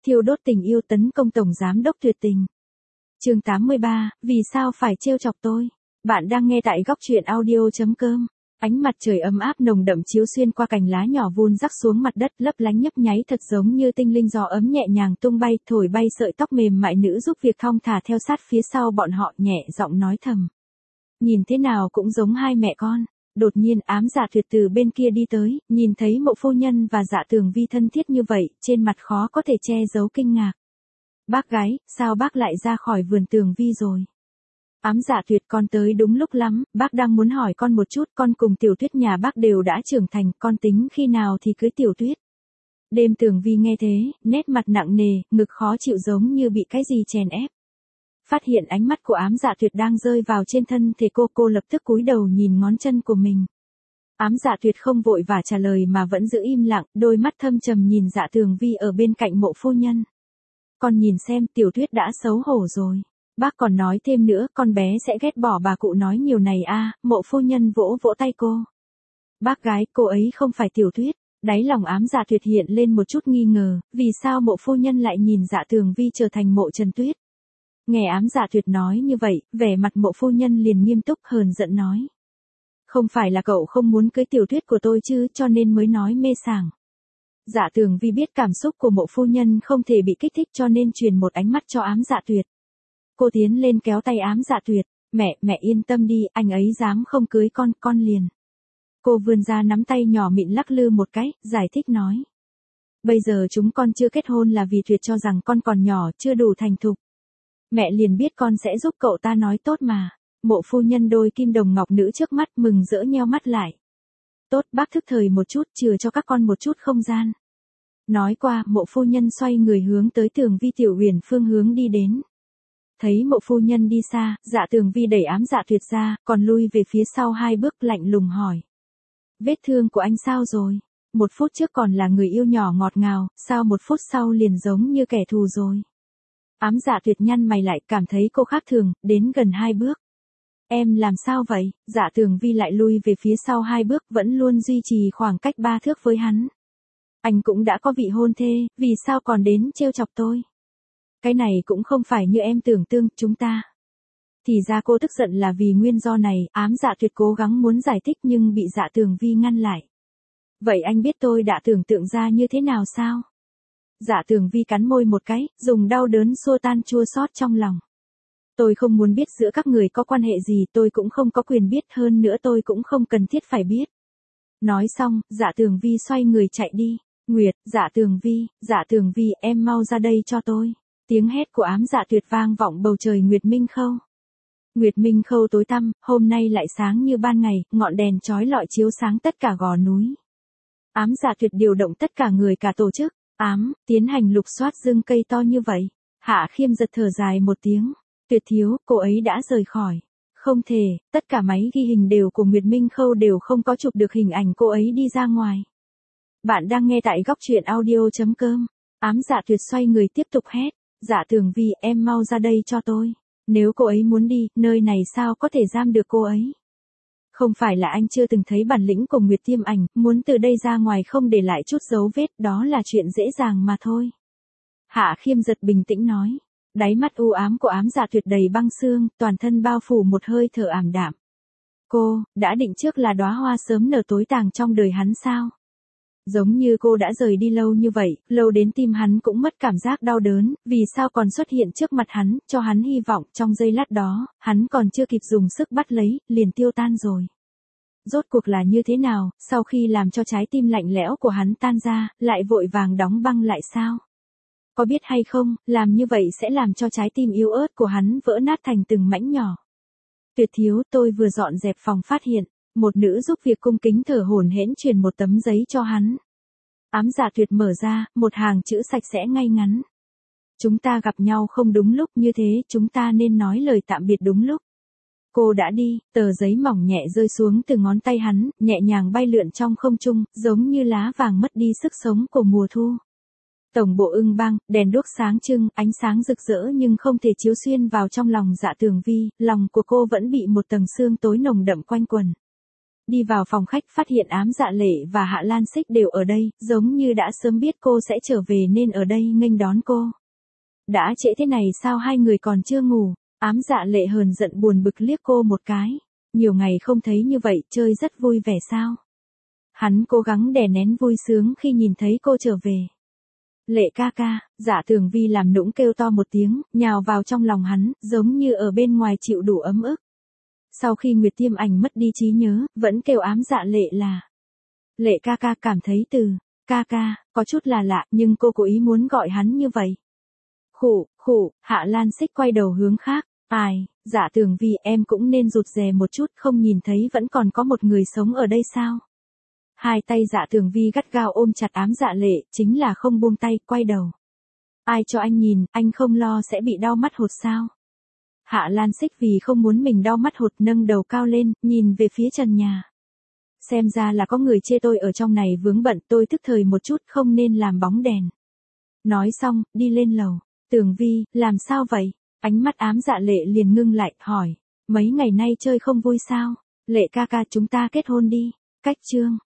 thiêu đốt tình yêu tấn công tổng giám đốc tuyệt tình. Chương 83, vì sao phải trêu chọc tôi? Bạn đang nghe tại góc truyện audio.com. Ánh mặt trời ấm áp nồng đậm chiếu xuyên qua cành lá nhỏ vun rắc xuống mặt đất, lấp lánh nhấp nháy thật giống như tinh linh, gió ấm nhẹ nhàng tung bay, thổi bay sợi tóc mềm mại, nữ giúp việc thong thả theo sát phía sau bọn họ, nhẹ giọng nói thầm. Nhìn thế nào cũng giống hai mẹ con. Đột nhiên Ám Dạ Tuyệt từ bên kia đi tới, nhìn thấy Mộ phu nhân và Dạ Tường Vi thân thiết như vậy, trên mặt khó có thể che giấu kinh ngạc. Bác gái, sao bác lại ra khỏi vườn Tường Vi rồi? Ám Dạ Tuyệt, con tới đúng lúc lắm, bác đang muốn hỏi con một chút, con cùng Tiểu Tuyết nhà bác đều đã trưởng thành, con tính khi nào thì cưới Tiểu Tuyết? Đêm Tường Vi nghe thế, nét mặt nặng nề, ngực khó chịu giống như bị cái gì chèn ép. Phát hiện ánh mắt của Ám Dạ Tuyệt đang rơi vào trên thân thể cô lập tức cúi đầu nhìn ngón chân của mình. Ám Dạ Tuyệt không vội vã trả lời mà vẫn giữ im lặng, đôi mắt thâm trầm nhìn Dạ Tường Vi ở bên cạnh Mộ phu nhân. Con nhìn xem, Tiểu Tuyết đã xấu hổ rồi. Bác còn nói thêm nữa, con bé sẽ ghét bỏ bà cụ nói nhiều này à? Mộ phu nhân vỗ vỗ tay cô. Bác gái, cô ấy không phải Tiểu Tuyết. Đáy lòng Ám Dạ Tuyệt hiện lên một chút nghi ngờ, vì sao Mộ phu nhân lại nhìn Dạ Tường Vi trở thành Mộ Trần Tuyết? Nghe Ám Dạ Tuyệt nói như vậy, vẻ mặt Mộ phu nhân liền nghiêm túc hờn giận nói. Không phải là cậu không muốn cưới Tiểu Tuyết của tôi chứ, cho nên mới nói mê sảng. Dạ Tường Vi biết cảm xúc của Mộ phu nhân không thể bị kích thích cho nên truyền một ánh mắt cho Ám Dạ Tuyệt. Cô tiến lên kéo tay Ám Dạ Tuyệt, mẹ yên tâm đi, anh ấy dám không cưới con liền. Cô vươn ra nắm tay nhỏ mịn lắc lư một cái, giải thích nói. Bây giờ chúng con chưa kết hôn là vì Tuyệt cho rằng con còn nhỏ, chưa đủ thành thục. Mẹ liền biết con sẽ giúp cậu ta nói tốt mà. Mộ phu nhân đôi kim đồng ngọc nữ trước mắt mừng rỡ nheo mắt lại. Tốt, bác thức thời một chút, chừa cho các con một chút không gian. Nói qua, Mộ phu nhân xoay người hướng tới Tường Vi Tiểu Huyền phương hướng đi đến. Thấy Mộ phu nhân đi xa, Dạ Tường Vi đẩy Ám Dạ Tuyệt ra, còn lui về phía sau 2 bước, lạnh lùng hỏi. Vết thương của anh sao rồi? 1 phút trước còn là người yêu nhỏ ngọt ngào, sao 1 phút sau liền giống như kẻ thù rồi? Ám Dạ Tuyệt nhăn mày lại, cảm thấy cô khác thường, đến gần 2 bước. Em làm sao vậy? Dạ Tường Vi lại lui về phía sau 2 bước, vẫn luôn duy trì khoảng cách 3 thước với hắn. Anh cũng đã có vị hôn thê, vì sao còn đến trêu chọc tôi? Cái này cũng không phải như em tưởng tượng, chúng ta. Thì ra cô tức giận là vì nguyên do này, Ám Dạ Tuyệt cố gắng muốn giải thích nhưng bị Dạ Tường Vi ngăn lại. Vậy anh biết tôi đã tưởng tượng ra như thế nào sao? Dạ Tường Vi cắn môi một cái, dùng đau đớn xua tan chua xót trong lòng. Tôi không muốn biết giữa các người có quan hệ gì, tôi cũng không có quyền biết, hơn nữa tôi cũng không cần thiết phải biết. Nói xong, Dạ Tường Vi xoay người chạy đi. Nguyệt, Dạ Tường Vi, em mau ra đây cho tôi. Tiếng hét của Ám Dạ Tuyệt vang vọng bầu trời Nguyệt Minh Khâu. Nguyệt Minh Khâu tối tăm, hôm nay lại sáng như ban ngày, ngọn đèn chói lọi chiếu sáng tất cả gò núi. Ám Dạ Tuyệt điều động tất cả người cả tổ chức. Tiến hành lục soát rừng cây to như vậy. Hạ Khiêm giật thở dài một tiếng. Tuyệt thiếu, cô ấy đã rời khỏi. Không thể, tất cả máy ghi hình đều của Nguyệt Minh Khâu đều không có chụp được hình ảnh cô ấy đi ra ngoài. Bạn đang nghe tại góc truyện audio.com. Ám Dạ Tuyệt xoay người tiếp tục hét. Dạ Tường Vi, em mau ra đây cho tôi. Nếu cô ấy muốn đi, nơi này sao có thể giam được cô ấy? Không phải là anh chưa từng thấy bản lĩnh của Nguyệt Tiêm Ảnh, muốn từ đây ra ngoài không để lại chút dấu vết, đó là chuyện dễ dàng mà thôi. Hạ Khiêm giật bình tĩnh nói. Đáy mắt u ám của Ám Dạ Tuyệt đầy băng xương, toàn thân bao phủ một hơi thở ảm đạm. Cô, đã định trước là đóa hoa sớm nở tối tàng trong đời hắn sao? Giống như cô đã rời đi lâu như vậy, lâu đến tim hắn cũng mất cảm giác đau đớn, vì sao còn xuất hiện trước mặt hắn, cho hắn hy vọng, trong giây lát đó, hắn còn chưa kịp dùng sức bắt lấy, liền tiêu tan rồi. Rốt cuộc là như thế nào, sau khi làm cho trái tim lạnh lẽo của hắn tan ra, lại vội vàng đóng băng lại sao? Có biết hay không, làm như vậy sẽ làm cho trái tim yếu ớt của hắn vỡ nát thành từng mảnh nhỏ. Tuyệt thiếu, tôi vừa dọn dẹp phòng phát hiện. Một nữ giúp việc cung kính thở hổn hển truyền một tấm giấy cho hắn. Ám Dạ Tuyệt mở ra, một hàng chữ sạch sẽ ngay ngắn. Chúng ta gặp nhau không đúng lúc, như thế chúng ta nên nói lời tạm biệt đúng lúc. Cô đã đi, tờ giấy mỏng nhẹ rơi xuống từ ngón tay hắn, nhẹ nhàng bay lượn trong không trung, giống như lá vàng mất đi sức sống của mùa thu. Tổng bộ Ưng Bang, đèn đuốc sáng trưng, ánh sáng rực rỡ nhưng không thể chiếu xuyên vào trong lòng Dạ Tường Vi, lòng của cô vẫn bị một tầng sương tối nồng đậm quanh quần. Đi vào phòng khách phát hiện Ám Dạ Lệ và Hạ Lan Xích đều ở đây, giống như đã sớm biết cô sẽ trở về nên ở đây nghênh đón cô. Đã trễ thế này sao hai người còn chưa ngủ? Ám Dạ Lệ hờn giận buồn bực liếc cô một cái. Nhiều ngày không thấy như vậy, chơi rất vui vẻ sao? Hắn cố gắng đè nén vui sướng khi nhìn thấy cô trở về. Lệ ca ca, Dạ Tường Vi làm nũng kêu to một tiếng, nhào vào trong lòng hắn, giống như ở bên ngoài chịu đủ ấm ức. Sau khi Nguyệt Tiêm Ảnh mất đi trí nhớ, vẫn kêu Ám Dạ Lệ là Lệ ca ca, cảm thấy từ ca ca có chút là lạ, nhưng cô cố ý muốn gọi hắn như vậy. Khụ, Hạ Lan Xích quay đầu hướng khác. Ai, Dạ Tường Vi, em cũng nên rụt rè một chút, không nhìn thấy vẫn còn có một người sống ở đây sao? Hai tay Dạ Tường Vi gắt gao ôm chặt Ám Dạ Lệ, chính là không buông tay, quay đầu. Ai cho anh nhìn, anh không lo sẽ bị đau mắt hột sao? Hạ Lan Xích vì không muốn mình đau mắt hột nâng đầu cao lên, nhìn về phía trần nhà. Xem ra là có người chê tôi ở trong này vướng bận, tôi tức thời một chút không nên làm bóng đèn. Nói xong, đi lên lầu. Tường Vi, làm sao vậy? Ánh mắt Ám Dạ Lệ liền ngưng lại, hỏi. Mấy ngày nay chơi không vui sao? Lệ ca ca, chúng ta kết hôn đi. Cách chương.